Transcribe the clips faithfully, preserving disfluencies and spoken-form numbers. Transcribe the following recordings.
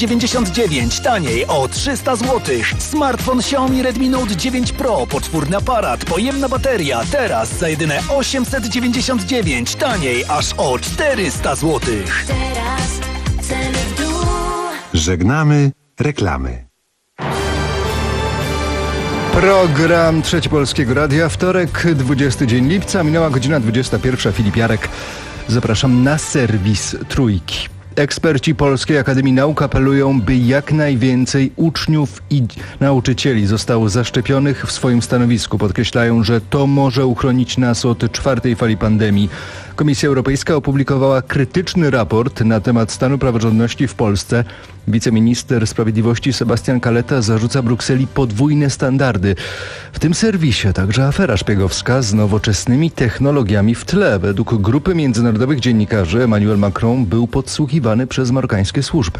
dziewięćdziesiąt dziewięć, taniej o trzysta złotych. Smartfon Xiaomi Redmi Note dziewięć Pro, poczwórny aparat, pojemna bateria, teraz za jedyne osiemset dziewięćdziesiąt dziewięć, taniej aż o czterysta złotych. Teraz ceny w dół. Żegnamy reklamy. Program Trzeci Polskiego Radia, wtorek, dwudziesty dzień lipca, minęła godzina dwudziesta pierwsza. Filip Jarek. Zapraszam na serwis Trójki. Eksperci Polskiej Akademii Nauk apelują, by jak najwięcej uczniów i nauczycieli zostało zaszczepionych. W swoim stanowisku podkreślają, że to może uchronić nas od czwartej fali pandemii. Komisja Europejska opublikowała krytyczny raport na temat stanu praworządności w Polsce. Wiceminister Sprawiedliwości Sebastian Kaleta zarzuca Brukseli podwójne standardy. W tym serwisie także afera szpiegowska z nowoczesnymi technologiami w tle. Według grupy międzynarodowych dziennikarzy Emmanuel Macron był podsłuchiwany przez marokańskie służby.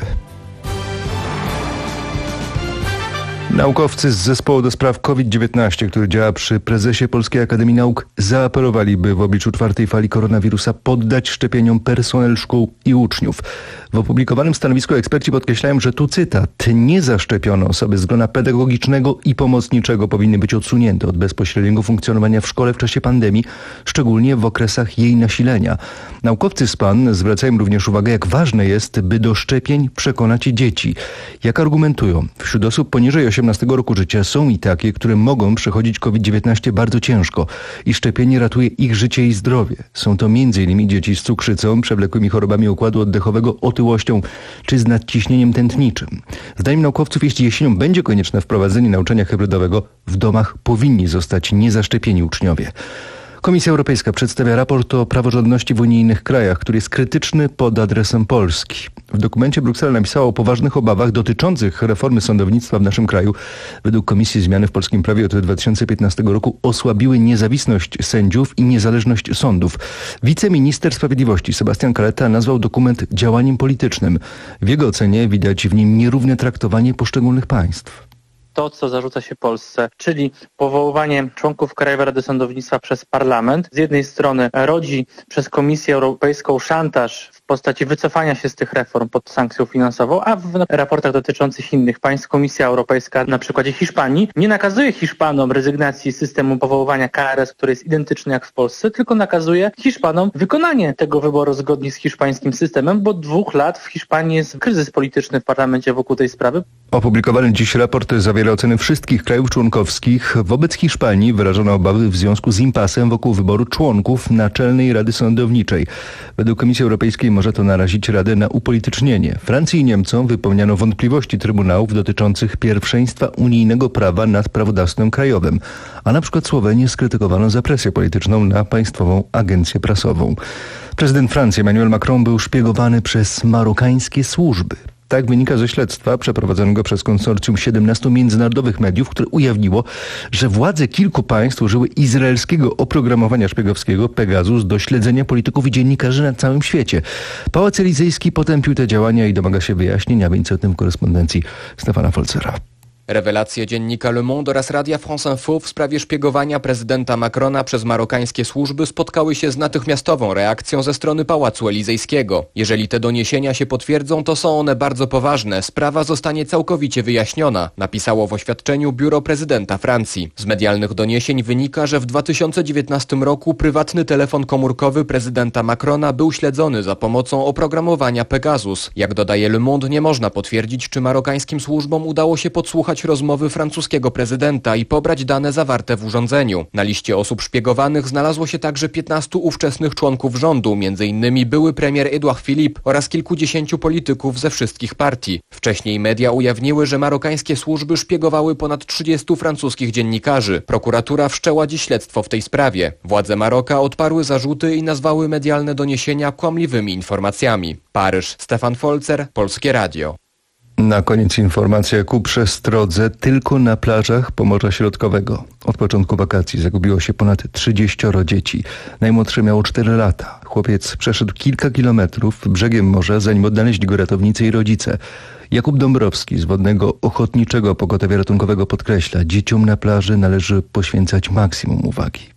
Naukowcy z Zespołu do spraw COVID dziewiętnaście, który działa przy prezesie Polskiej Akademii Nauk, zaapelowali, by w obliczu czwartej fali koronawirusa poddać szczepieniom personel szkół i uczniów. W opublikowanym stanowisku eksperci podkreślają, że tu cytat: niezaszczepione osoby z grona pedagogicznego i pomocniczego powinny być odsunięte od bezpośredniego funkcjonowania w szkole w czasie pandemii, szczególnie w okresach jej nasilenia. Naukowcy z P A N zwracają również uwagę, jak ważne jest, by do szczepień przekonać dzieci. Jak argumentują, wśród osób poniżej osiemnastego roku życia są i takie, które mogą przechodzić COVID dziewiętnaście bardzo ciężko i szczepienie ratuje ich życie i zdrowie. Są to między innymi dzieci z cukrzycą, przewlekłymi chorobami układu oddechowego, otyłością czy z nadciśnieniem tętniczym. Zdaniem naukowców, jeśli jesienią będzie konieczne wprowadzenie nauczania hybrydowego, w domach powinni zostać niezaszczepieni uczniowie. Komisja Europejska przedstawia raport o praworządności w unijnych krajach, który jest krytyczny pod adresem Polski. W dokumencie Bruksela napisała o poważnych obawach dotyczących reformy sądownictwa w naszym kraju. Według Komisji zmiany w polskim prawie od dwa tysiące piętnastego roku osłabiły niezawisłość sędziów i niezależność sądów. Wiceminister Sprawiedliwości Sebastian Kaleta nazwał dokument działaniem politycznym. W jego ocenie widać w nim nierówne traktowanie poszczególnych państw. To, co zarzuca się Polsce, czyli powoływanie członków Krajowej Rady Sądownictwa przez parlament, z jednej strony rodzi przez Komisję Europejską szantaż w postaci wycofania się z tych reform pod sankcją finansową, a w raportach dotyczących innych państw Komisja Europejska na przykładzie Hiszpanii nie nakazuje Hiszpanom rezygnacji z systemu powoływania K R S, który jest identyczny jak w Polsce, tylko nakazuje Hiszpanom wykonanie tego wyboru zgodnie z hiszpańskim systemem, bo od dwóch lat w Hiszpanii jest kryzys polityczny w parlamencie wokół tej sprawy. Opublikowany dziś raport zawiera oceny wszystkich krajów członkowskich. Wobec Hiszpanii wyrażono obawy w związku z impasem wokół wyboru członków Naczelnej Rady Sądowniczej. Według Komisji Europejskiej może to narazić Radę na upolitycznienie. Francji i Niemcom wypełniano wątpliwości trybunałów dotyczących pierwszeństwa unijnego prawa nad prawodawstwem krajowym, a na przykład Słowenię skrytykowano za presję polityczną na Państwową Agencję Prasową. Prezydent Francji Emmanuel Macron był szpiegowany przez marokańskie służby. Tak wynika ze śledztwa przeprowadzonego przez konsorcjum siedemnastu międzynarodowych mediów, które ujawniło, że władze kilku państw użyły izraelskiego oprogramowania szpiegowskiego Pegasus do śledzenia polityków i dziennikarzy na całym świecie. Pałac Elizejski potępił te działania i domaga się wyjaśnienia, więc o tym w korespondencji Stefana Folzera. Rewelacje dziennika Le Monde oraz Radia France Info w sprawie szpiegowania prezydenta Macrona przez marokańskie służby spotkały się z natychmiastową reakcją ze strony Pałacu Elizejskiego. Jeżeli te doniesienia się potwierdzą, to są one bardzo poważne. Sprawa zostanie całkowicie wyjaśniona, napisało w oświadczeniu biuro prezydenta Francji. Z medialnych doniesień wynika, że w dwa tysiące dziewiętnastym roku prywatny telefon komórkowy prezydenta Macrona był śledzony za pomocą oprogramowania Pegasus. Jak dodaje Le Monde, nie można potwierdzić, czy marokańskim służbom udało się podsłuchać rozmowy francuskiego prezydenta i pobrać dane zawarte w urządzeniu. Na liście osób szpiegowanych znalazło się także piętnastu ówczesnych członków rządu, między innymi były premier Edouard Philippe oraz kilkudziesięciu polityków ze wszystkich partii. Wcześniej media ujawniły, że marokańskie służby szpiegowały ponad trzydziestu francuskich dziennikarzy. Prokuratura wszczęła dziś śledztwo w tej sprawie. Władze Maroka odparły zarzuty i nazwały medialne doniesienia kłamliwymi informacjami. Paryż, Stefan Folzer, Polskie Radio. Na koniec informacja ku przestrodze. Tylko na plażach Pomorza Środkowego od początku wakacji zagubiło się ponad trzydzieścioro dzieci. Najmłodsze miało cztery lata. Chłopiec przeszedł kilka kilometrów brzegiem morza, zanim odnaleźli go ratownicy i rodzice. Jakub Dąbrowski z Wodnego Ochotniczego Pogotowia Ratunkowego podkreśla, dzieciom na plaży należy poświęcać maksimum uwagi.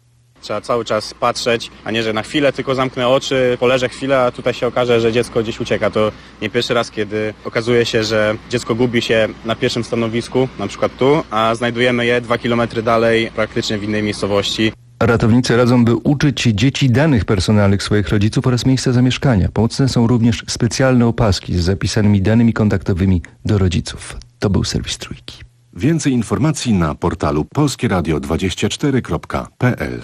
Trzeba cały czas patrzeć, a nie, że na chwilę tylko zamknę oczy, poleżę chwilę, a tutaj się okaże, że dziecko gdzieś ucieka. To nie pierwszy raz, kiedy okazuje się, że dziecko gubi się na pierwszym stanowisku, na przykład tu, a znajdujemy je dwa kilometry dalej, praktycznie w innej miejscowości. Ratownicy radzą, by uczyć dzieci danych personalnych swoich rodziców oraz miejsca zamieszkania. Pomocne są również specjalne opaski z zapisanymi danymi kontaktowymi do rodziców. To był serwis Trójki. Więcej informacji na portalu polskie radio dwadzieścia cztery kropka p l.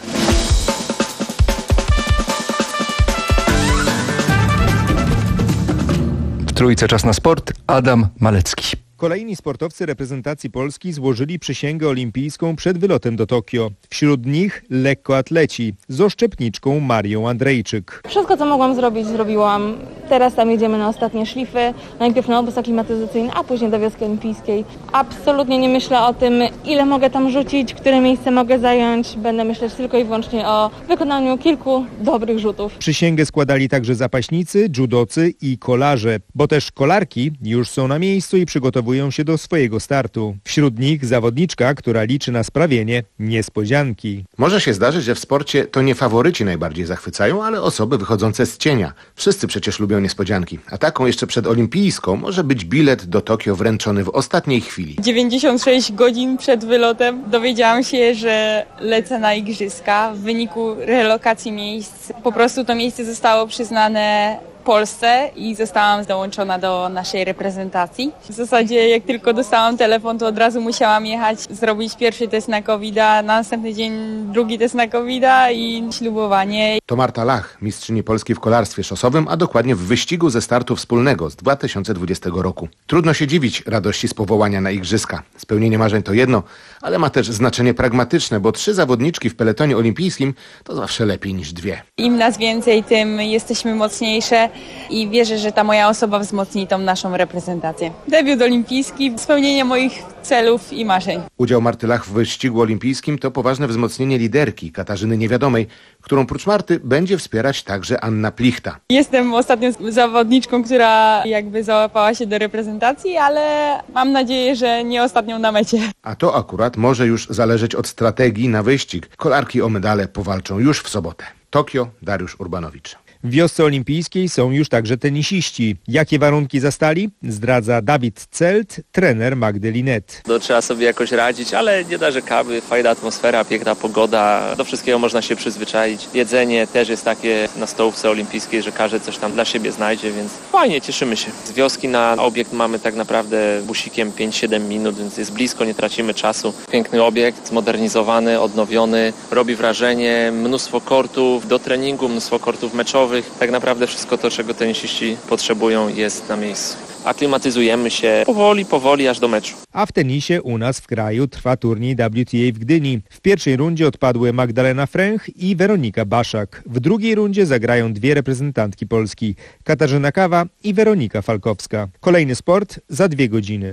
W Trójce czas na sport. Adam Malecki. Kolejni sportowcy reprezentacji Polski złożyli przysięgę olimpijską przed wylotem do Tokio. Wśród nich lekkoatleci z oszczepniczką Marią Andrejczyk. Wszystko, co mogłam zrobić, zrobiłam. Teraz tam jedziemy na ostatnie szlify. Najpierw na obóz aklimatyzacyjny, a później do wioski olimpijskiej. Absolutnie nie myślę o tym, ile mogę tam rzucić, które miejsce mogę zająć. Będę myśleć tylko i wyłącznie o wykonaniu kilku dobrych rzutów. Przysięgę składali także zapaśnicy, judocy i kolarze, bo też kolarki już są na miejscu i przygotowują się do swojego startu. Wśród nich zawodniczka, która liczy na sprawienie niespodzianki. Może się zdarzyć, że w sporcie to nie faworyci najbardziej zachwycają, ale osoby wychodzące z cienia. Wszyscy przecież lubią niespodzianki. A taką jeszcze przed olimpijską może być bilet do Tokio wręczony w ostatniej chwili. dziewięćdziesiąt sześć godzin przed wylotem dowiedziałam się, że lecę na igrzyska. W wyniku relokacji miejsc po prostu to miejsce zostało przyznane Polsce i zostałam dołączona do naszej reprezentacji. W zasadzie jak tylko dostałam telefon, to od razu musiałam jechać, zrobić pierwszy test na kowida, na następny dzień drugi test na kowida i ślubowanie. To Marta Lach, mistrzyni Polski w kolarstwie szosowym, a dokładnie w wyścigu ze startu wspólnego z dwa tysiące dwudziestego roku. Trudno się dziwić radości z powołania na igrzyska. Spełnienie marzeń to jedno, ale ma też znaczenie pragmatyczne, bo trzy zawodniczki w peletonie olimpijskim to zawsze lepiej niż dwie. Im nas więcej, tym jesteśmy mocniejsze i wierzę, że ta moja osoba wzmocni tą naszą reprezentację. Debiut olimpijski, spełnienie moich celów i marzeń. Udział Marty Lach w wyścigu olimpijskim to poważne wzmocnienie liderki Katarzyny Niewiadomej, którą prócz Marty będzie wspierać także Anna Plichta. Jestem ostatnią zawodniczką, która jakby załapała się do reprezentacji, ale mam nadzieję, że nie ostatnią na mecie. A to akurat może już zależeć od strategii na wyścig. Kolarki o medale powalczą już w sobotę. Tokio, Dariusz Urbanowicz. W wiosce olimpijskiej są już także tenisiści. Jakie warunki zastali? Zdradza Dawid Celt, trener Magdy Linet. No, trzeba sobie jakoś radzić, ale nie narzekamy. Fajna atmosfera, piękna pogoda. Do wszystkiego można się przyzwyczaić. Jedzenie też jest takie na stołówce olimpijskiej, że każdy coś tam dla siebie znajdzie, więc fajnie, cieszymy się. Z wioski na obiekt mamy tak naprawdę busikiem pięć siedem minut, więc jest blisko, nie tracimy czasu. Piękny obiekt, zmodernizowany, odnowiony. Robi wrażenie, mnóstwo kortów do treningu, mnóstwo kortów meczowych. Tak naprawdę wszystko to, czego tenisiści potrzebują, jest na miejscu. Aklimatyzujemy się powoli, powoli aż do meczu. A w tenisie u nas w kraju trwa turniej W T A w Gdyni. W pierwszej rundzie odpadły Magdalena Fręch i Weronika Baszak. W drugiej rundzie zagrają dwie reprezentantki Polski, Katarzyna Kawa i Weronika Falkowska. Kolejny sport za dwie godziny.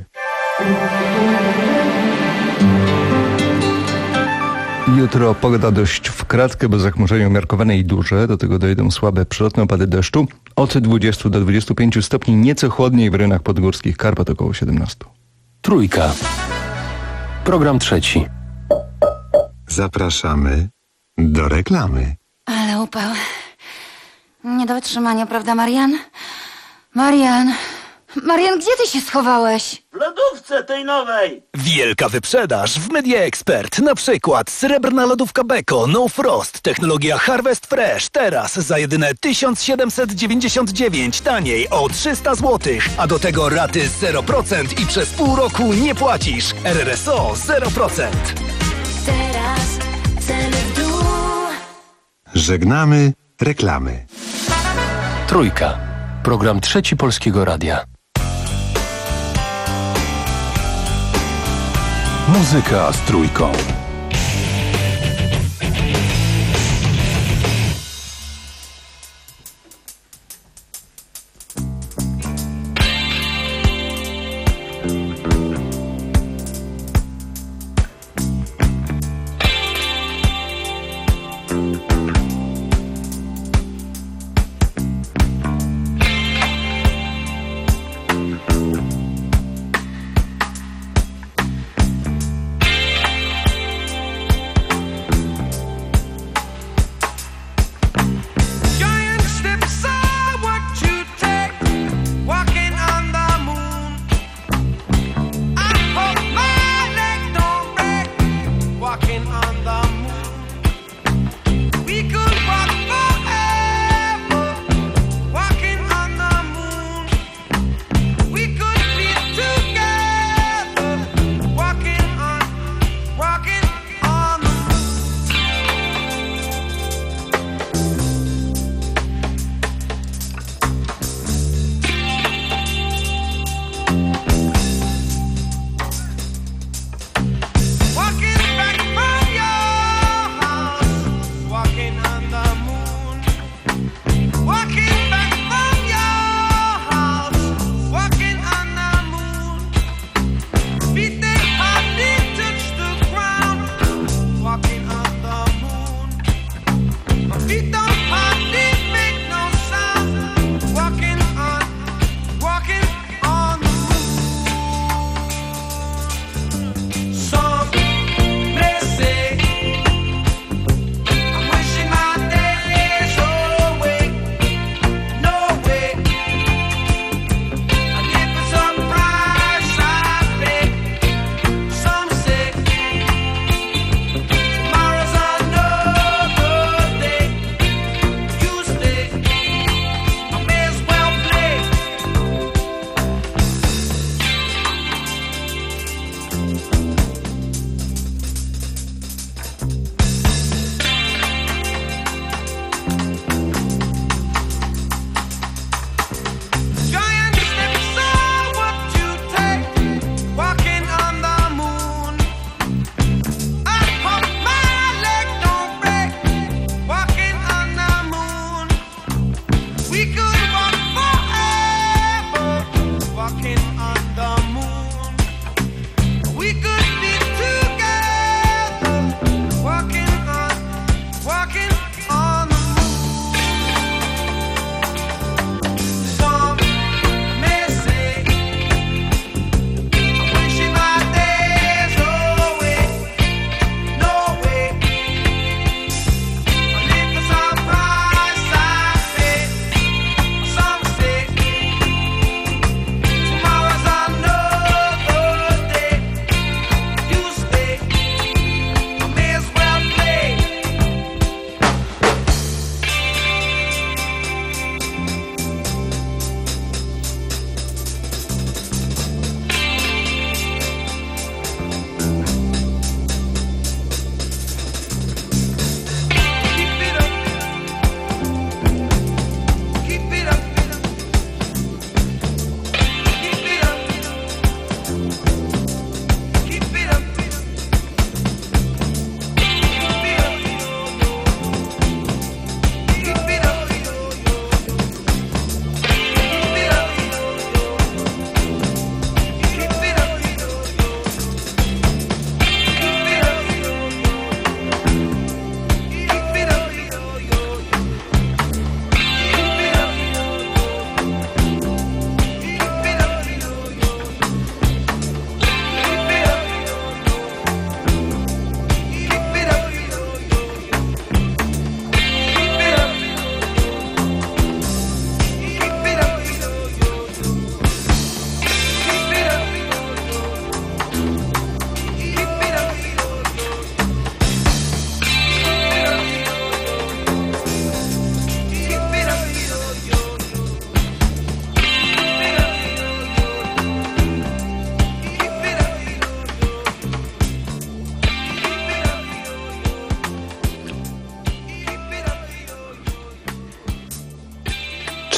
Jutro pogoda dość w kratkę, bo zachmurzenie umiarkowane i duże. Do tego dojdą słabe przelotne opady deszczu. Od dwudziestu do dwudziestu pięciu stopni, nieco chłodniej w rejonach podgórskich, Karpat około siedemnastu. Trójka. Program trzeci. Zapraszamy do reklamy. Ale upał. Nie do wytrzymania, prawda, Marian? Marian, Marian, gdzie ty się schowałeś? W lodówce tej nowej! Wielka wyprzedaż w Media Expert. Na przykład srebrna lodówka Beko No Frost. Technologia Harvest Fresh. Teraz za jedyne tysiąc siedemset dziewięćdziesiąt dziewięć. Taniej o trzysta złotych. A do tego raty zero procent i przez pół roku nie płacisz. R R S O zero procent. Teraz ceny w dół. Żegnamy reklamy. Trójka. Program trzeci Polskiego Radia. Muzyka z trójką.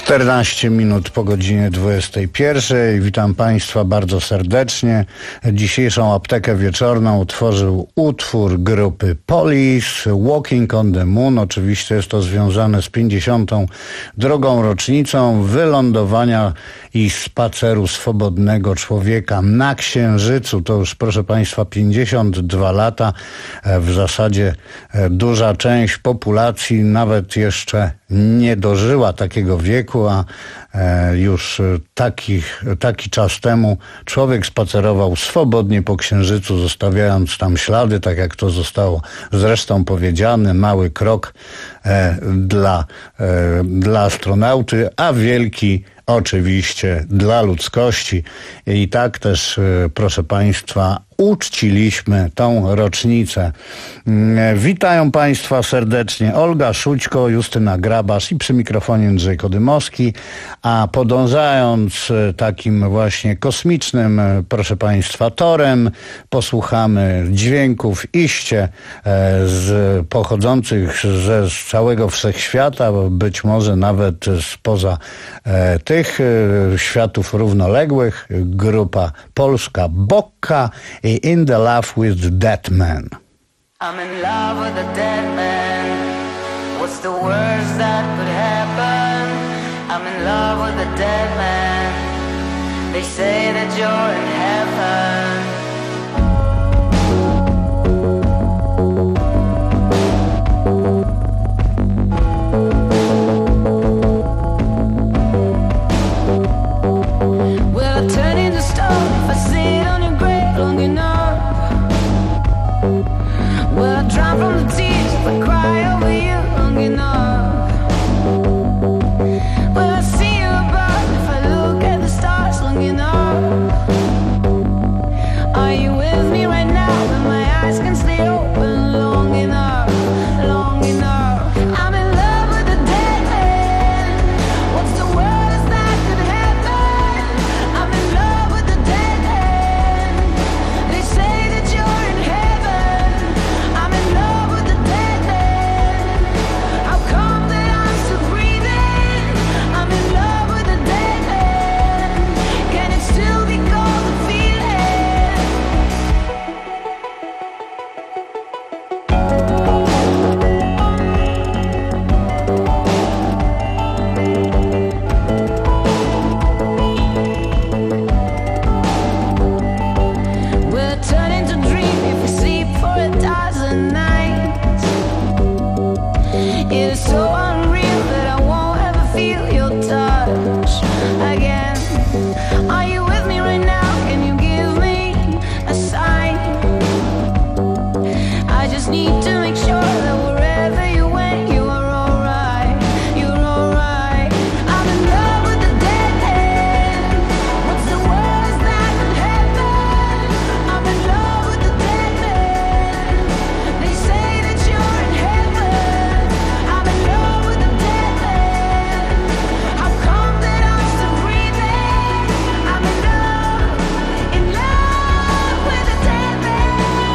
czternaście minut po godzinie dwudziestej pierwszej. Witam Państwa bardzo serdecznie. Dzisiejszą aptekę wieczorną utworzył utwór grupy Police, Walking on the Moon. Oczywiście jest to związane z pięćdziesiątą drugą rocznicą wylądowania i spaceru swobodnego człowieka na Księżycu. To już, proszę Państwa, pięćdziesiąt dwa lata. W zasadzie duża część populacji nawet jeszcze nie dożyła takiego wieku, a już taki, taki czas temu człowiek spacerował swobodnie po Księżycu, zostawiając tam ślady, tak jak to zostało zresztą powiedziane, mały krok dla, dla astronauty, a wielki oczywiście dla ludzkości. I tak też, proszę Państwa, uczciliśmy tą rocznicę. Witają Państwa serdecznie Olga Szućko, Justyna Grabasz i przy mikrofonie Andrzej Kodymowski, a podążając takim właśnie kosmicznym, proszę Państwa, torem, posłuchamy dźwięków iście z, pochodzących ze z całego wszechświata, być może nawet spoza e, tych e, światów równoległych. Grupa polska Bokka i In the Love with Dead Man. I'm in love with a dead man. What's the worst that could happen? I'm in love with a dead man. They say that you're in heaven. Well, I turn into stone if I sit on your grave long enough. Well, I drown from the tears if I cry over you long enough. Well, I see you above if I look at the stars long enough. Are you with me right now? When my eyes can stay open long enough, long enough. I'm in love with a dead man. What's the worst that could happen? I'm in love with a dead man. They say that you're in heaven. I'm in love with a dead man. How come that I'm still breathing? I'm in love with a dead man. Can it still be called a feeling? Will it turn into dream if we sleep for a dozen nights? It is so unreal that I won't ever feel your touch again. Are you with me right now? Can you give me a sign? I just need to make sure that wherever you went, you are alright. You're alright. I'm in love with the dead man. What's the worst that could happen? I'm in love with the dead man. They say that you're in heaven. I'm in love with the dead man. How come that I'm still breathing? I'm in love, in love with the dead man.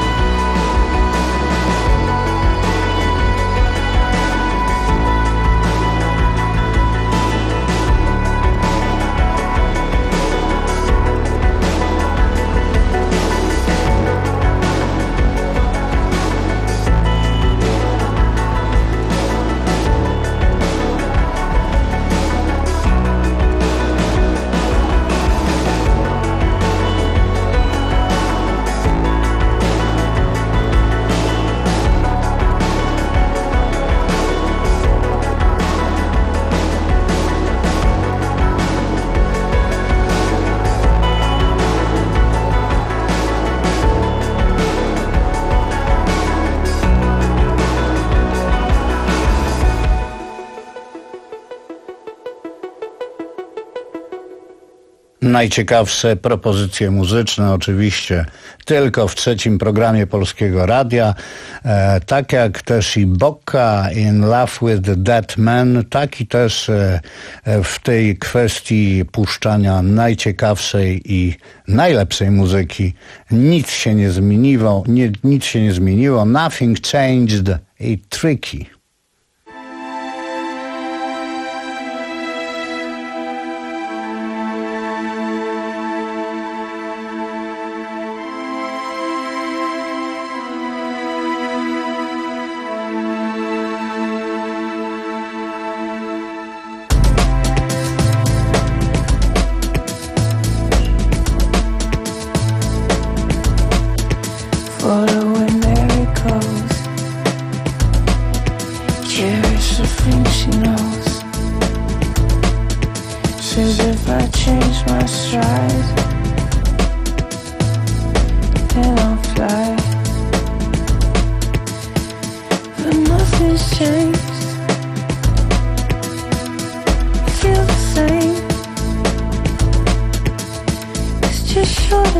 Najciekawsze propozycje muzyczne oczywiście tylko w trzecim programie Polskiego Radia. E, tak jak też i Bokka, In Love with the Dead Man, tak i też e, w tej kwestii puszczania najciekawszej i najlepszej muzyki nic się nie zmieniło, nie, nic się nie zmieniło. Nothing changed i Tricky.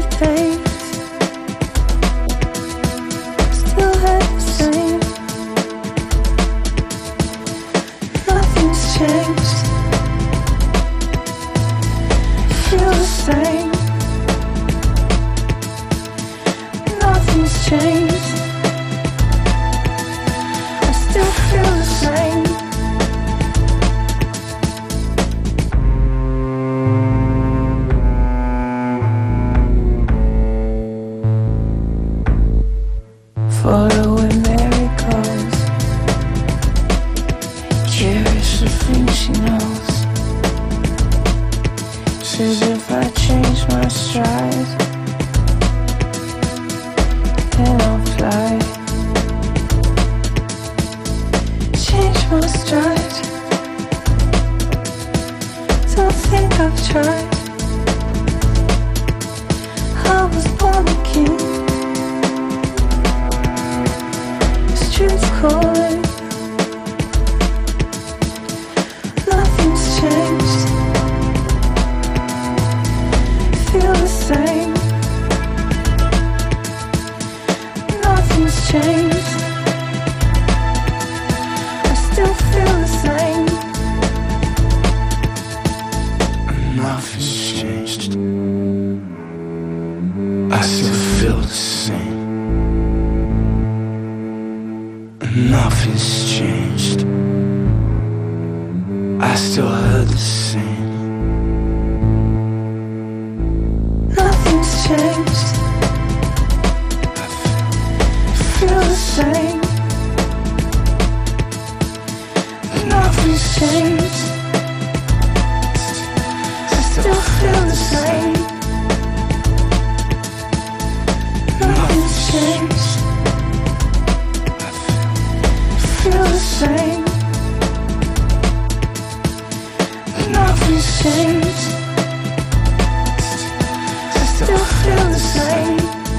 days still hurt the same. Nothing's changed. Feel the same. Nothing's changed. I still feel the same. Follow where Mary goes. Curious the things she knows. Says if I change my stride, then I'll fly. Change my stride. Don't think I've tried. I was born a king. Streets calling. Nothing's changed. Feel the same. Nothing's changed. I still feel the same. Nothing's changed. I still feel the same. Nothing's changed. I still heard the same. Nothing's changed. Feel the same. Nothing's changed. I still feel the same. Nothing's changed. Feel the same. Nothing's changed. I still feel the same.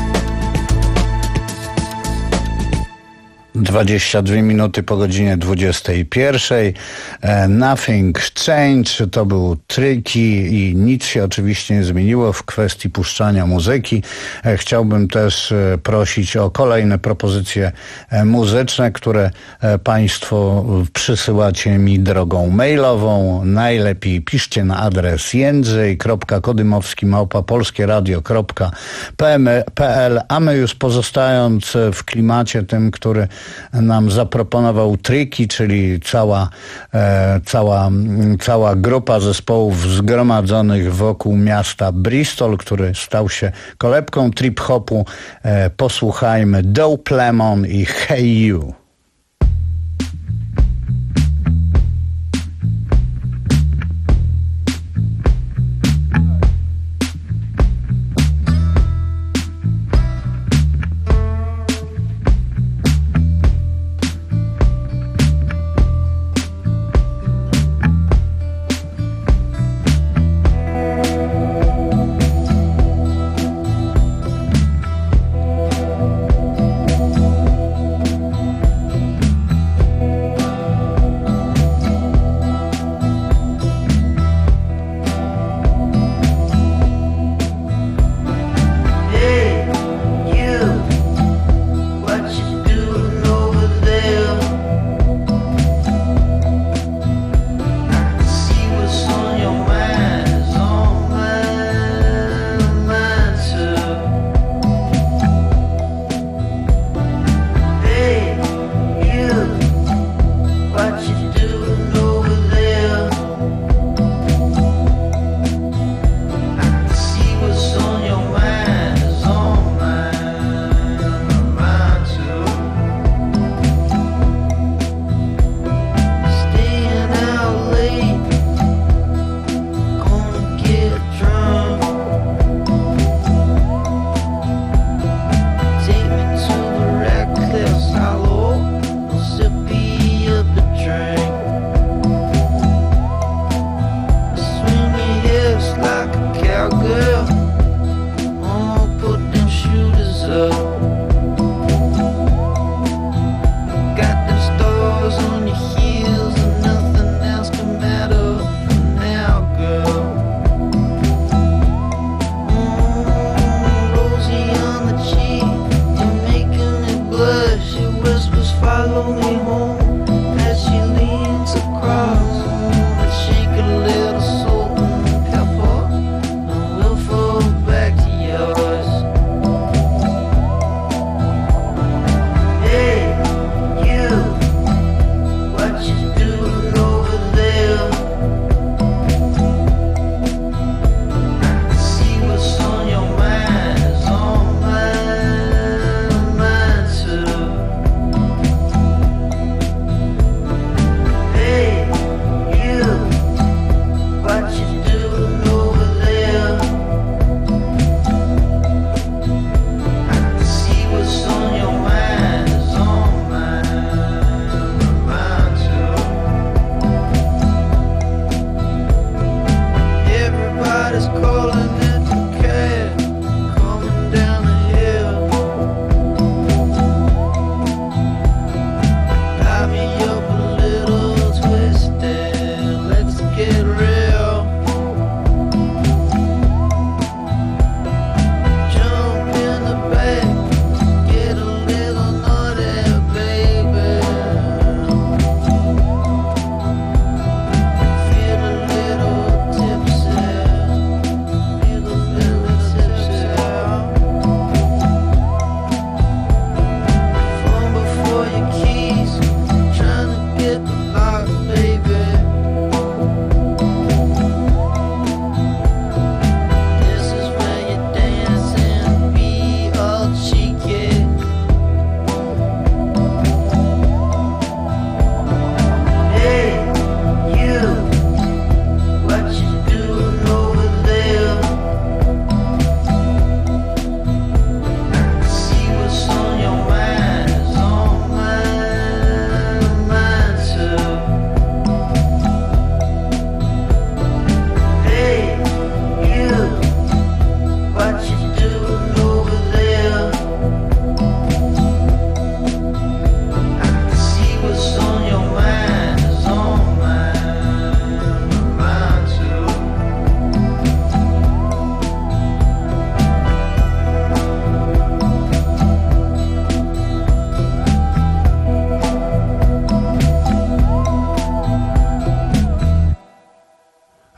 dwadzieścia dwie minuty po godzinie dwudziestej pierwszej. E, Nothing Change to był Tricky i nic się oczywiście nie zmieniło w kwestii puszczania muzyki. E, chciałbym też e, prosić o kolejne propozycje e, muzyczne, które e, Państwo przysyłacie mi drogą mailową. Najlepiej piszcie na adres jędrzej kropka kodymowski małpa polskieradio kropka p l, a my już pozostając w klimacie tym, który nam zaproponował Tricky, czyli cała, e, cała, cała grupa zespołów zgromadzonych wokół miasta Bristol, który stał się kolebką trip-hopu. E, posłuchajmy Dope Lemon i Hey You.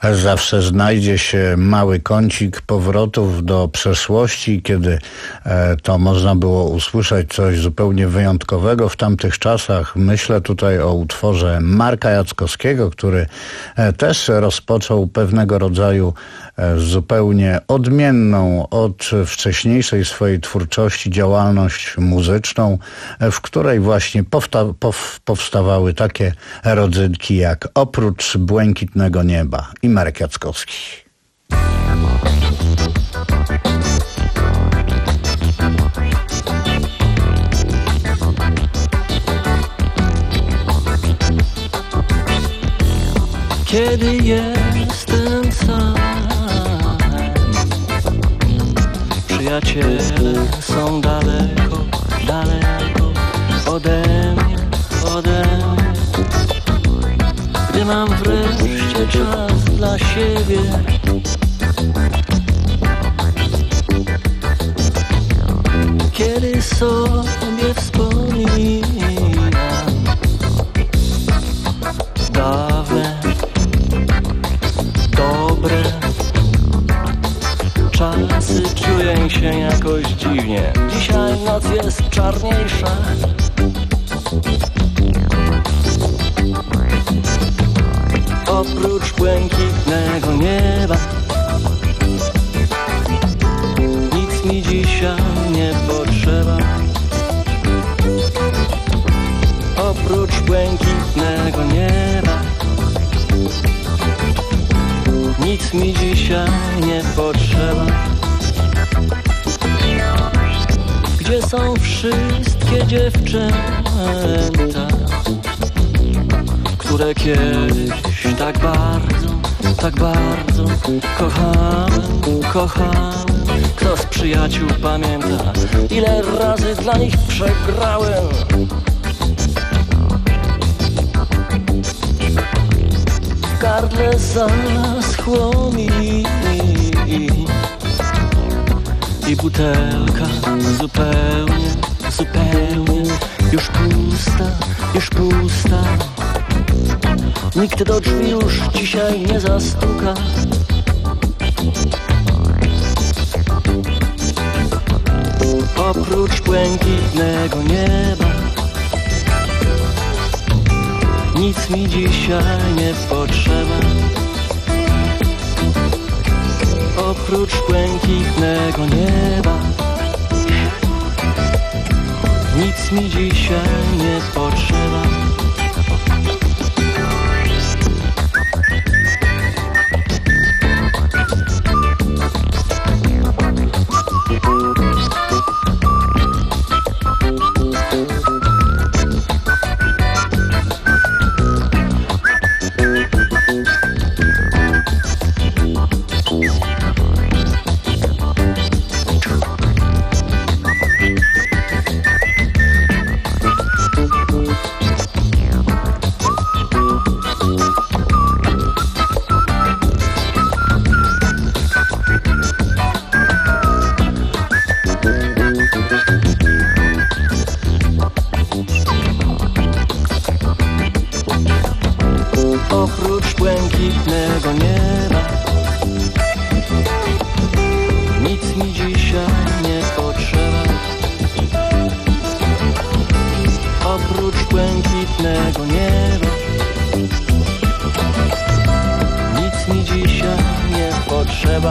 zawsze znajdzie się mały kącik powrotów do przeszłości, kiedy to można było usłyszeć coś zupełnie wyjątkowego w tamtych czasach. Myślę tutaj o utworze Marka Jackowskiego, który też rozpoczął pewnego rodzaju zupełnie odmienną od wcześniejszej swojej twórczości działalność muzyczną, w której właśnie powsta- pow- powstawały takie rodzynki jak Oprócz błękitnego nieba i Marek Jackowski. Kiedy jestem sam, przyjaciele są daleko, daleko ode mnie, ode mnie. Gdy mam wreszcie czas dla siebie, kiedy sobie wspominam dawne, dobre czasy, czuję się jakoś dziwnie. Dzisiaj noc jest czarniejsza. Oprócz błękitnego nieba nic mi dzisiaj nie potrzeba. Oprócz błękitnego nieba nic mi dzisiaj nie potrzeba. Gdzie są wszystkie dziewczęta, które kiedyś tak bardzo, tak bardzo kochałem, kochałem? Kto z przyjaciół pamięta, ile razy dla nich przegrałem? W gardle zaschło mi i butelka zupełnie, zupełnie już pusta, już pusta. Nikt do drzwi już dzisiaj nie zastuka. Oprócz błękitnego nieba nic mi dzisiaj nie potrzeba. Oprócz błękitnego nieba nic mi dzisiaj nie potrzeba. Oprócz błękitnego nieba nic mi dzisiaj nie potrzeba. Oprócz błękitnego nieba nic mi dzisiaj nie potrzeba.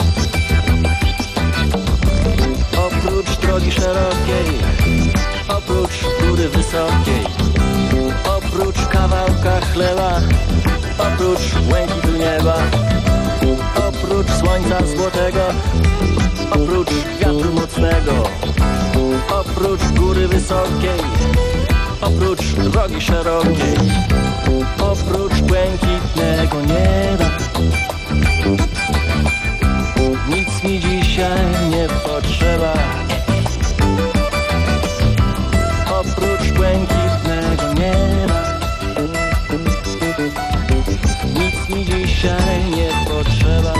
Oprócz drogi szerokiej, oprócz góry wysokiej, oprócz kawałka chleba, oprócz błękitu nieba, oprócz słońca złotego, oprócz wiatru mocnego, oprócz góry wysokiej, oprócz drogi szerokiej, oprócz błękitnego nieba nic mi dzisiaj nie potrzeba. Oprócz błękitnego nieba nic mi dzisiaj nie potrzeba.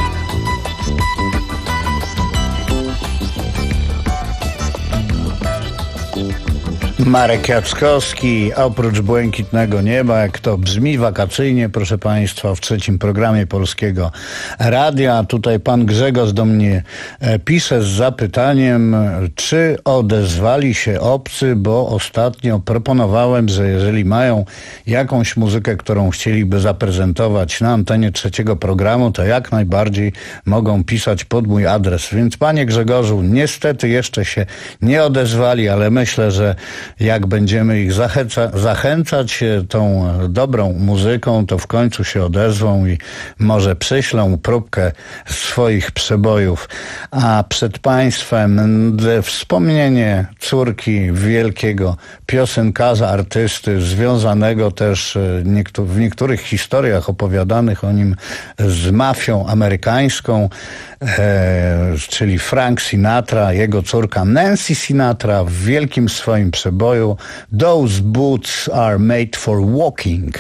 Marek Jackowski, oprócz błękitnego nieba, jak to brzmi wakacyjnie, proszę Państwa, w trzecim programie Polskiego Radia. Tutaj pan Grzegorz do mnie pisze z zapytaniem, czy odezwali się obcy, bo ostatnio proponowałem, że jeżeli mają jakąś muzykę, którą chcieliby zaprezentować na antenie trzeciego programu, to jak najbardziej mogą pisać pod mój adres. Więc panie Grzegorzu, niestety jeszcze się nie odezwali, ale myślę, że jak będziemy ich zachęca, zachęcać tą dobrą muzyką, to w końcu się odezwą i może przyślą próbkę swoich przebojów. A przed Państwem wspomnienie córki wielkiego piosenkarza, artysty, związanego też w niektórych historiach opowiadanych o nim z mafią amerykańską, e, czyli Frank Sinatra, jego córka Nancy Sinatra w wielkim swoim przeboju Those Boots Are Made for Walking.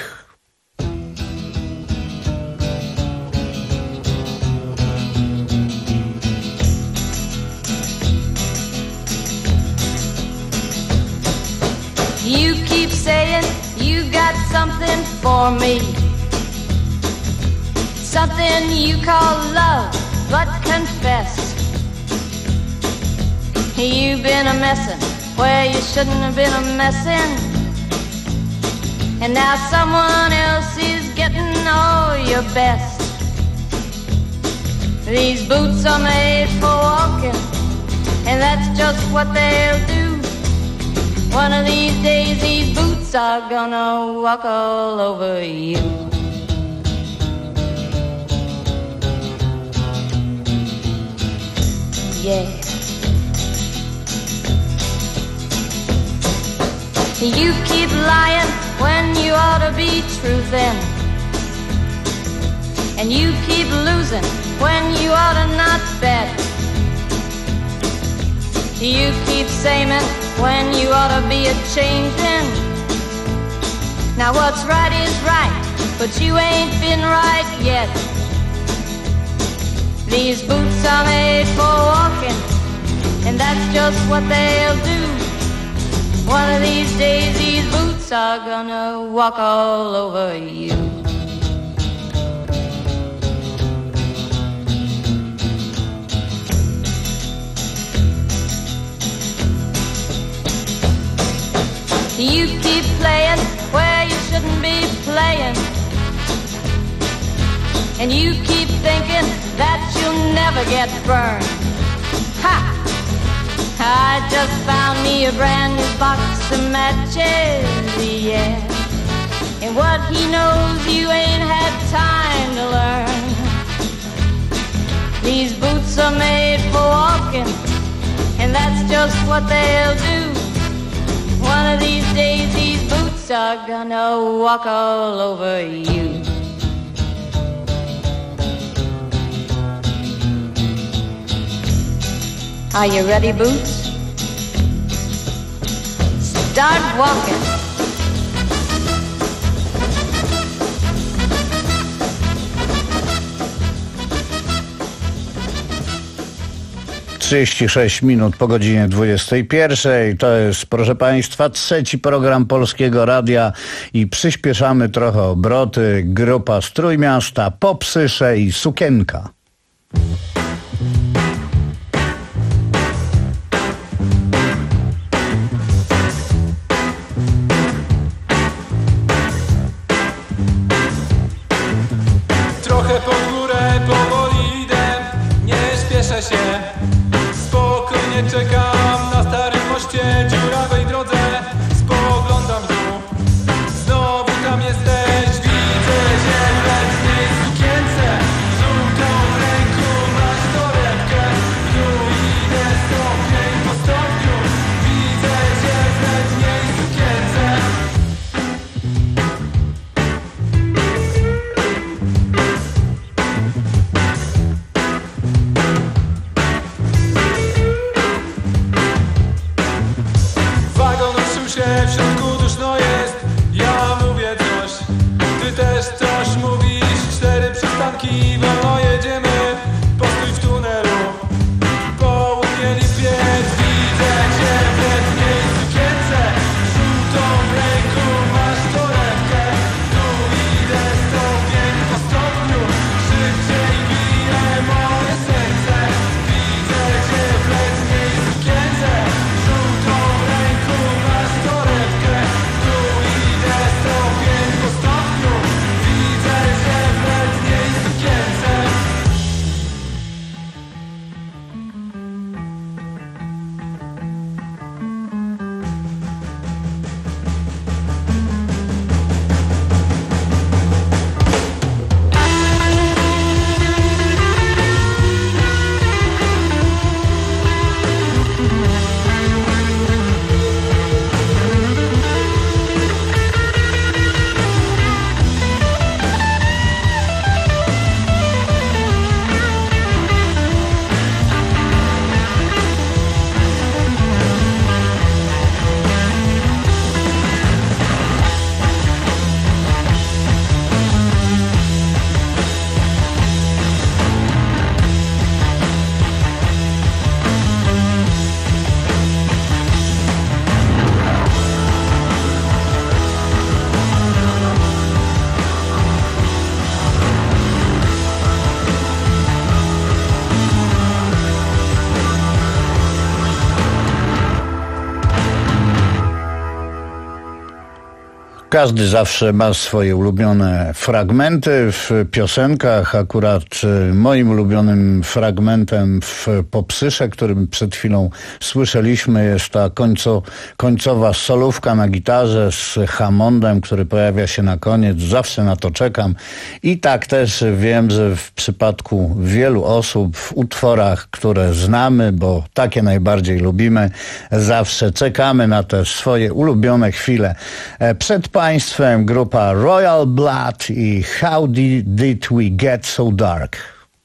You keep saying you got something for me, something you call love, but confess you've been a messin' where you shouldn't have been a messin', and now someone else is getting all your best. These boots are made for walking, and that's just what they'll do. One of these days these boots are gonna walk all over you. Yeah. You keep lying when you ought to be truthin', and you keep losing when you ought to not bet. You keep saying when you ought to be a-changin'. Now what's right is right, but you ain't been right yet. These boots are made for walking, and that's just what they'll do. One of these days these boots are gonna walk all over you. You keep playing where you shouldn't be playing, and you keep thinking that you'll never get burned. Ha! I just found me a brand new box of matches, yeah. And what he knows you ain't had time to learn. These boots are made for walking, and that's just what they'll do. One of these days these boots are gonna walk all over you. Are you ready, Boots? Start walking. trzydzieści sześć minut po godzinie dwudziestej pierwszej. To jest, proszę Państwa, trzeci program Polskiego Radia i przyspieszamy trochę obroty. Grupa z Trójmiasta, Popsysze i Sukienka. Trochę pod górę powoli idę, nie śpieszę się. Spokojnie czekam na starym moście, dziurawej drodze. Spoglądam w dół, znowu tam jesteś. Widzę cię w letniej sukience, żółtą w ręku masz torebkę. Tu idę stopień po stopniu, widzę cię w letniej sukience. W środku duszno jest, ja mówię coś, ty też coś mówisz. Cztery przystanki, wolno jedziemy, postój w tunelu. Południe lipiec, widzę cię w letniej sukience. Każdy zawsze ma swoje ulubione fragmenty w piosenkach. Akurat moim ulubionym fragmentem w Popsysze, którym przed chwilą słyszeliśmy, jest ta końco, końcowa solówka na gitarze z Hammondem, który pojawia się na koniec. Zawsze na to czekam. I tak też wiem, że w przypadku wielu osób w utworach, które znamy, bo takie najbardziej lubimy, zawsze czekamy na te swoje ulubione chwile. Przed Państwem grupa Royal Blood i How Did, did We Get So Dark?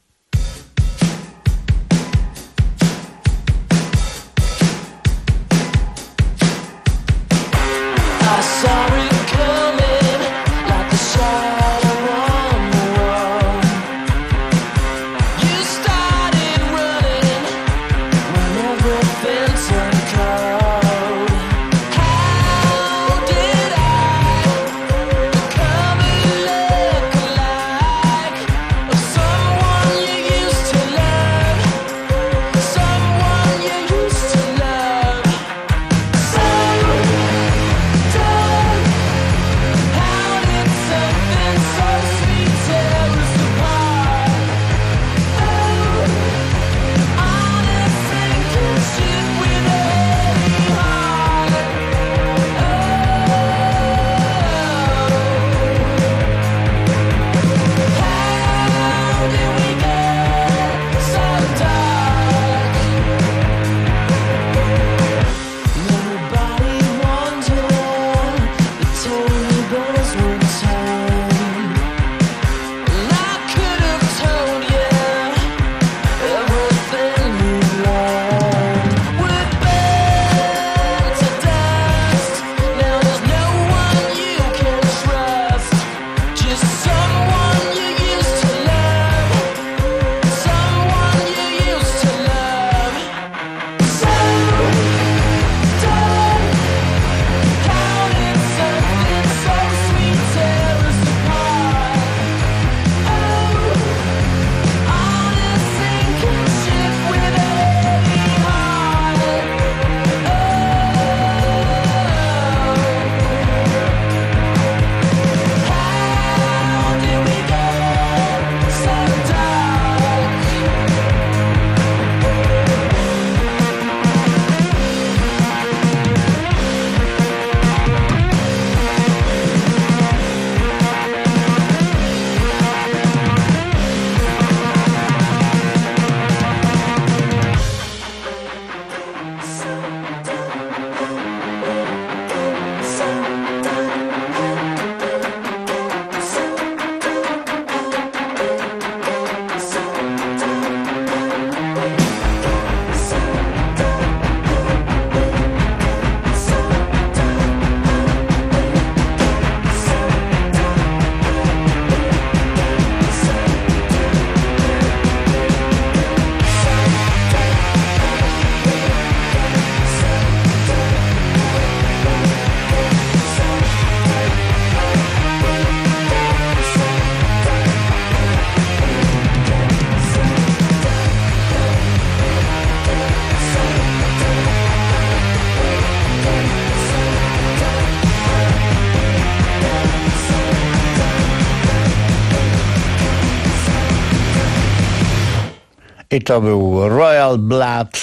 I to był Royal Blood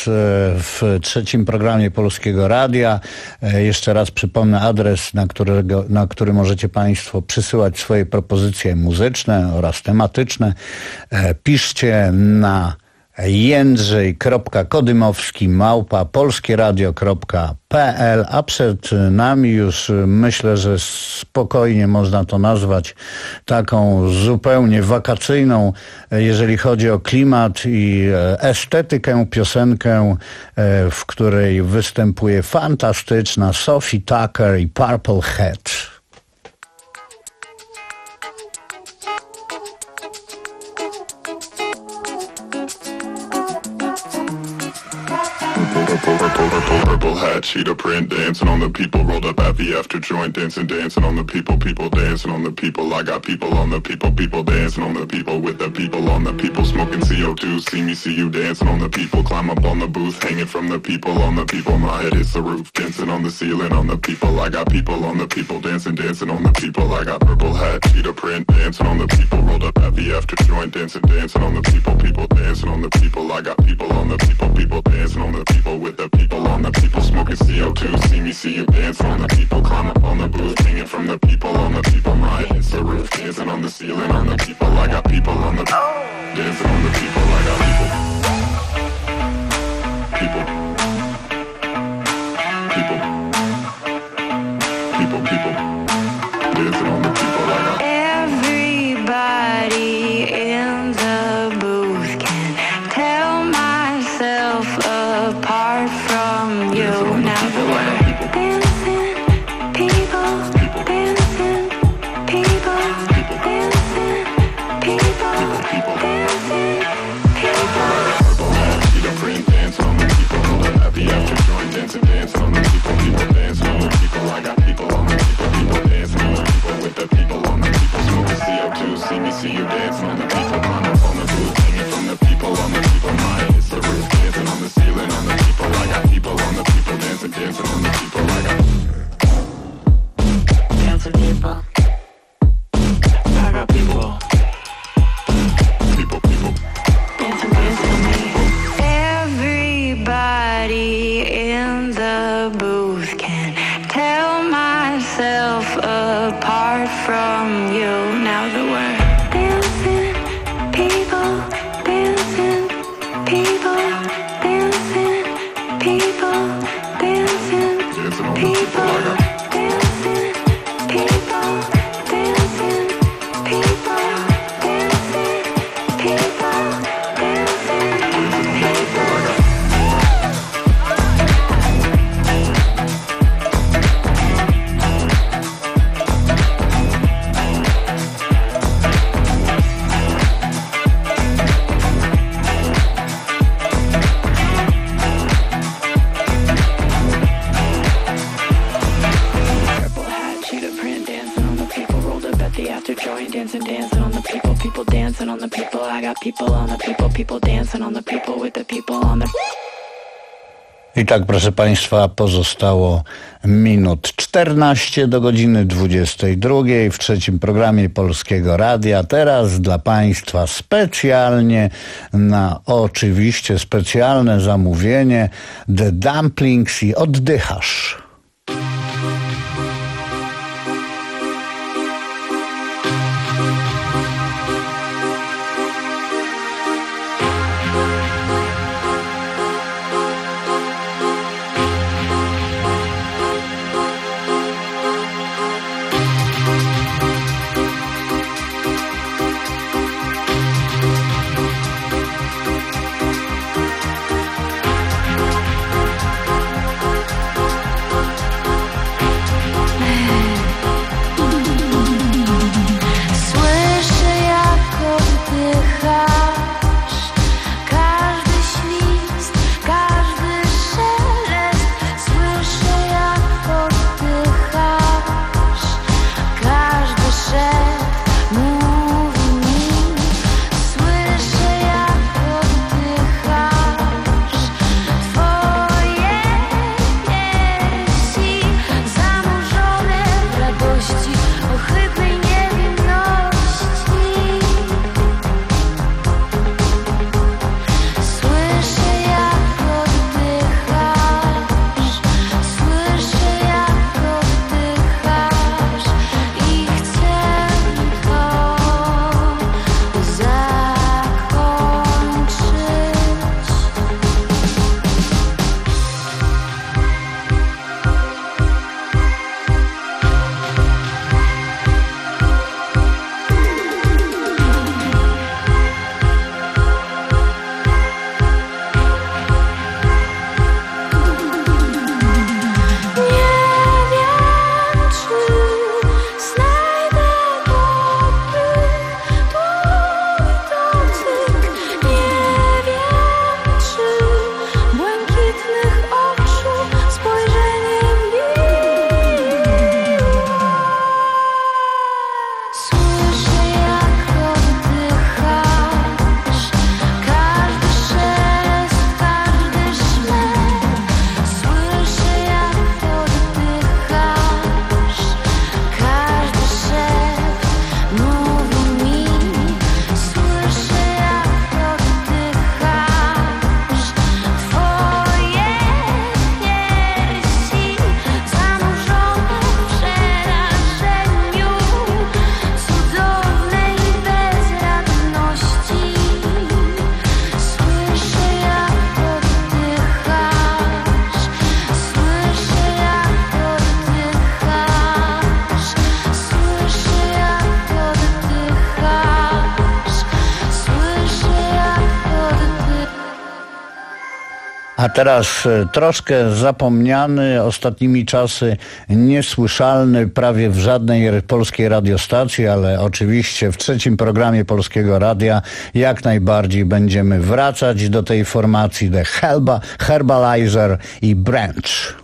w trzecim programie Polskiego Radia. Jeszcze raz przypomnę adres, na, którego, na który możecie Państwo przysyłać swoje propozycje muzyczne oraz tematyczne. Piszcie na jędrzej kropka kodymowski małpa polskieradio kropka p l, a przed nami już myślę, że spokojnie można to nazwać taką zupełnie wakacyjną, jeżeli chodzi o klimat i estetykę, piosenkę, w której występuje fantastyczna Sophie Tucker i Purple Hat. purple, purple, purple, purple hat, cheetah print, dancing on the people, rolled up at the after joint, dancing, dancing on the people, people dancing on the people. I got people on the people, people dancing on the people, with the people on the people, smoking C O two. See me, see you dancing on the people, climb up on the booth, hanging from the people on the people. My head hits the roof, dancing on the ceiling on the people. I got people on the people, dancing, dancing on the people. I got purple hat, cheetah print, dancing on the people, rolled up at the after joint, dancing, dancing on the people, people dancing on the people. I got people on the people, people dancing on the people, with the people on the people, smoking C O two. See me, see you dancing on the people, climb up on the booth, hanging from the people on the people. My head hits the roof, dancing on the ceiling on the people. I got people on the dancing on the people. I got people, people, people, people, people dancing on the people. I got Everybody in the booth can tell myself apart from you. Now the word dancing, people, dancing, people, dancing, people, dancing, people. purple hat, cheetah print, dancing on the people, rolled up happy after joint, dancing, dancing on the people, people dancing on the people. I got people on the people, people dancing on the people, with the people on the people, smoking C O two. See me, see you dancing on the people, climb up on the booth, hanging from the people on the people. My head hits the roof, dancing on the ceiling on the people. I got people on the people, dancing, dancing on the people. I got dancing people. I got people, people, people dancing, dancing on the people. Everybody in the booth can tell myself apart from you. Now the word dancing, people, dancing, people, dancing, people, dancing, people, dancing, people, dancing, people, dancing, people, dancing, people. Dancing, dancing on the people, people dancing on the people. I got people on the people, people dancing on the people, with the people on the... I tak, proszę Państwa, pozostało minut czternaście do godziny dwudziestej drugiej w trzecim programie Polskiego Radia. Teraz dla Państwa specjalnie na oczywiście specjalne zamówienie The Dumplings i Oddychasz. A teraz e, troszkę zapomniany, ostatnimi czasy niesłyszalny prawie w żadnej polskiej radiostacji, ale oczywiście w trzecim programie Polskiego Radia jak najbardziej będziemy wracać do tej formacji The Herba, Herbalizer i Branch.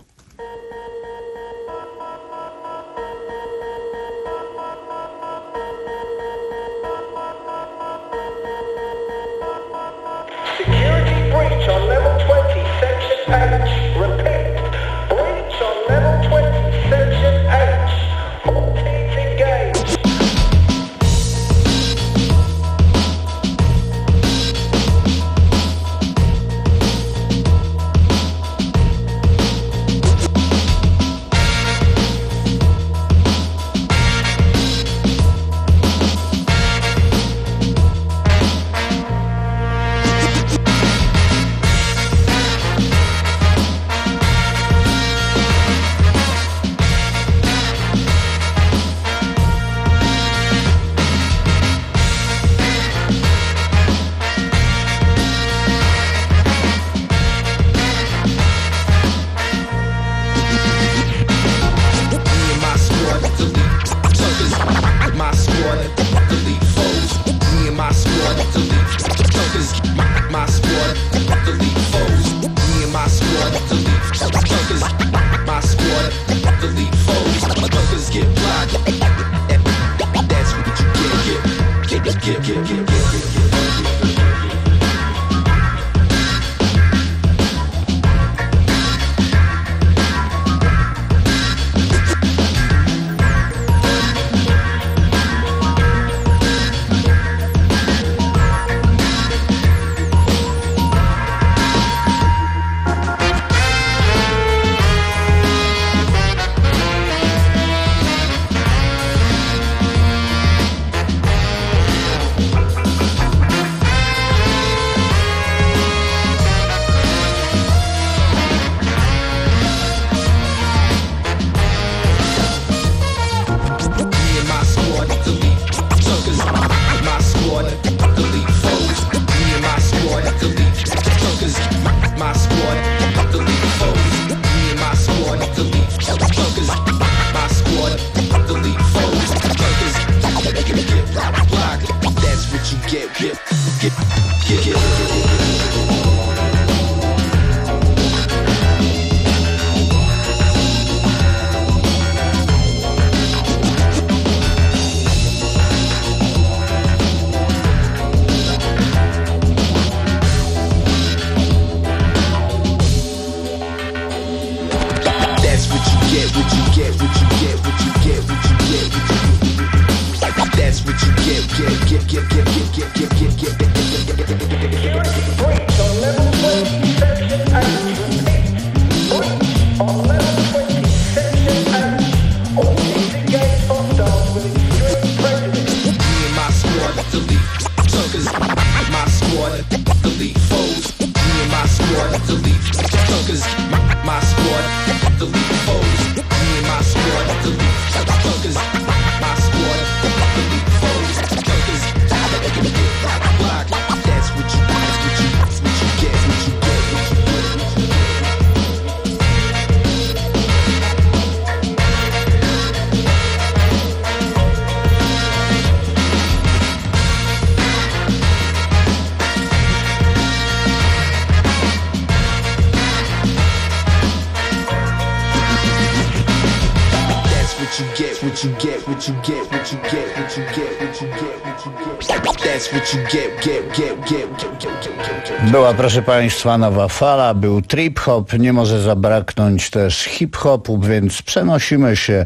Była, proszę Państwa, nowa fala, był trip-hop, nie może zabraknąć też hip-hopu, więc przenosimy się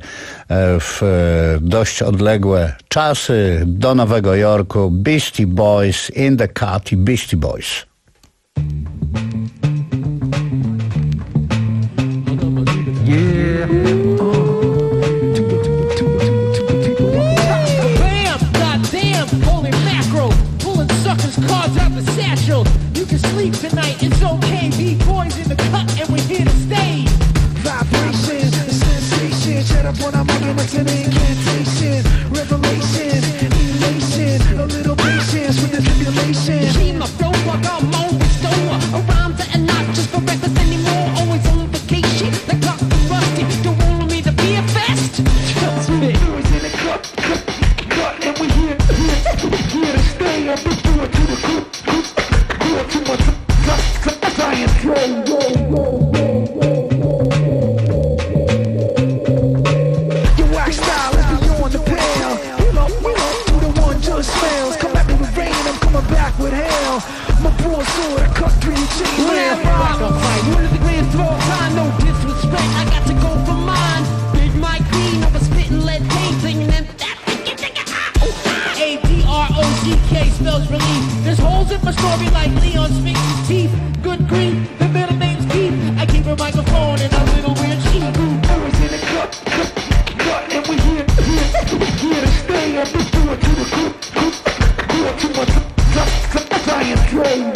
w dość odległe czasy do Nowego Jorku. Beastie Boys, In the Cut i Beastie Boys. Yeah. Cards out the satchel. You can sleep tonight, it's okay. B-boys in the cut and we're here to stay. Vibrations, the sensation. Shut up when I'm moving, it's an incantation. Revelation, elation. A little patience with the tribulation. Keep my flow, fuck, I'm microphone and a little bit cheap. Always in the cut, cut, cut, and we here, here, here to stay. I've been doing to the cook, cook, cook, to my science train.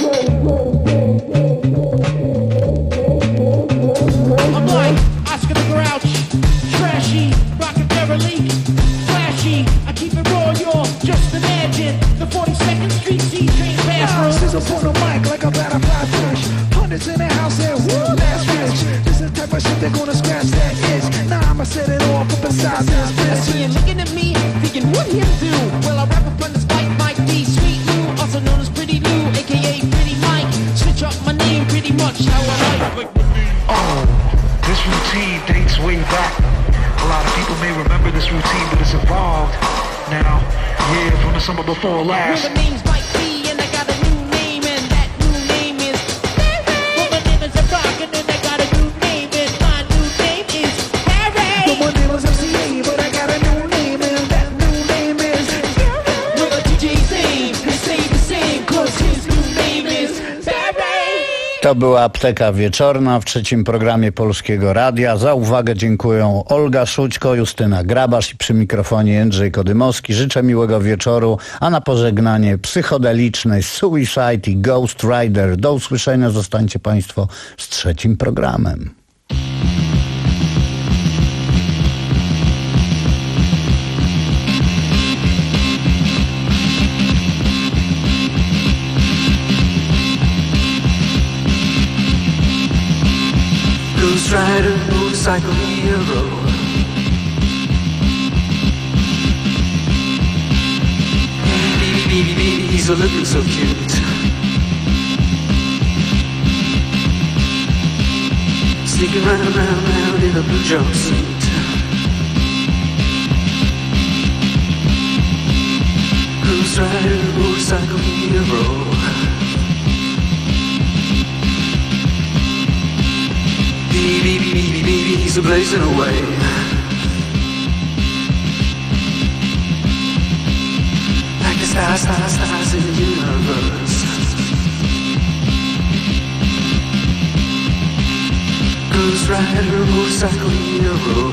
I'm like Oscar the Grouch, trashy, rockin' Beverly, flashy. I keep it raw, y'all. Just imagine the forty-second Street C-Train bathroom. Scissors on the mic like a butterfly fish. Hundreds in the house and woo, that's rich. This is the type of shit they're gonna scratch that itch. Now I'ma set it off up beside this bitch. Looking at me, thinking what he'll do. Well, I rap upon this mic, Mike D, Sweet Lou, also known as Pretty Lou, aka Pretty Mike. Switch up my name pretty much how I like. Oh, this routine dates way back. A lot of people may remember this routine, but it's evolved now. Yeah, from the summer before last. Well, the name's Mike D, and I got a new name, and that new name is Harry. Well, my name is Rock, and then I got a new name, and my new name is Harry. Well, my name is M C A, but I got a new name, and that new name is Harry. Well, the D J's name can stay the same, cause his new name is Harry. To była Apteka Wieczorna w trzecim programie Polskiego Radia. Za uwagę dziękuję Olga Szućko, Justyna Grabasz i przy mikrofonie Jędrzej Kodymowski. Życzę miłego wieczoru, a na pożegnanie psychodelicznej Suicide i Ghost Rider. Do usłyszenia, zostańcie Państwo z trzecim programem. Ghost Rider, motorcycle hero. Baby, baby, baby, he's a looking so cute. Sneaking round, round, round in a blue jumpsuit. Ghost Rider, motorcycle hero. Baby, baby, baby, baby, he's a blazing away. Like the stars, stars, stars in the universe. Ghost Rider, motorcycle hero.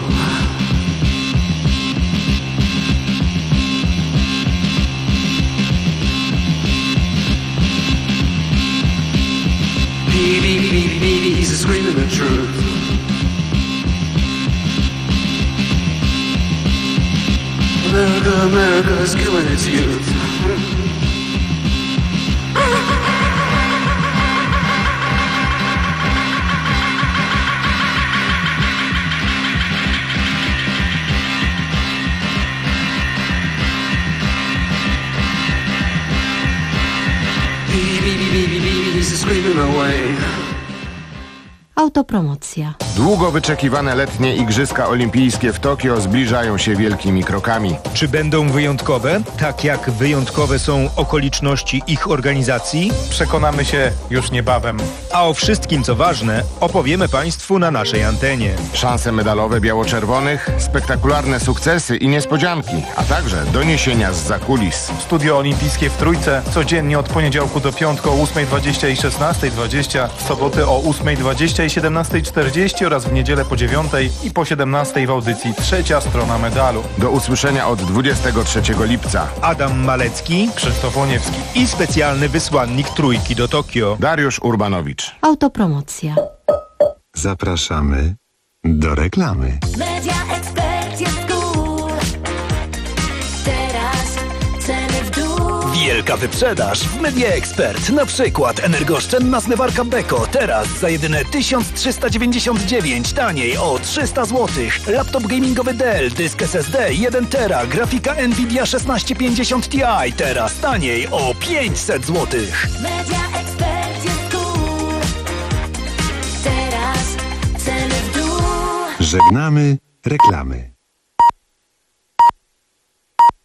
Baby, baby, baby, he's a screaming the truth. America, America is killing its youth. Baby, baby, baby, he's a screaming away. Autopromocja. Długo wyczekiwane letnie Igrzyska Olimpijskie w Tokio zbliżają się wielkimi krokami. Czy będą wyjątkowe, tak jak wyjątkowe są okoliczności ich organizacji? Przekonamy się już niebawem. A o wszystkim, co ważne, opowiemy Państwu na naszej antenie. Szanse medalowe biało-czerwonych, spektakularne sukcesy i niespodzianki, a także doniesienia z zakulis. Studio Olimpijskie w Trójce codziennie od poniedziałku do piątku o ósmej dwadzieścia i szesnastej dwadzieścia, w soboty o ósmej dwadzieścia i siedemnastej czterdzieści oraz w niedzielę po dziewiątej i po siedemnastej w audycji Trzecia Strona Medalu. Do usłyszenia od dwudziestego trzeciego lipca. Adam Malecki, Krzysztof Łoniewski i specjalny wysłannik Trójki do Tokio, Dariusz Urbanowicz. Autopromocja. Zapraszamy do reklamy. Media Expert jest cool. Teraz ceny w dół. Wielka wyprzedaż w Media Expert. Na przykład energooszczędna zmywarka Beko. Teraz za jedyne tysiąc trzysta dziewięćdziesiąt dziewięć. Taniej o trzysta złotych. Laptop gamingowy Dell. Dysk S S D jeden tera. Grafika Nvidia szesnaście pięćdziesiąt Ti. Teraz taniej o pięćset złotych. Media Expert jest cool. Teraz ceny w dół. Żegnamy reklamy.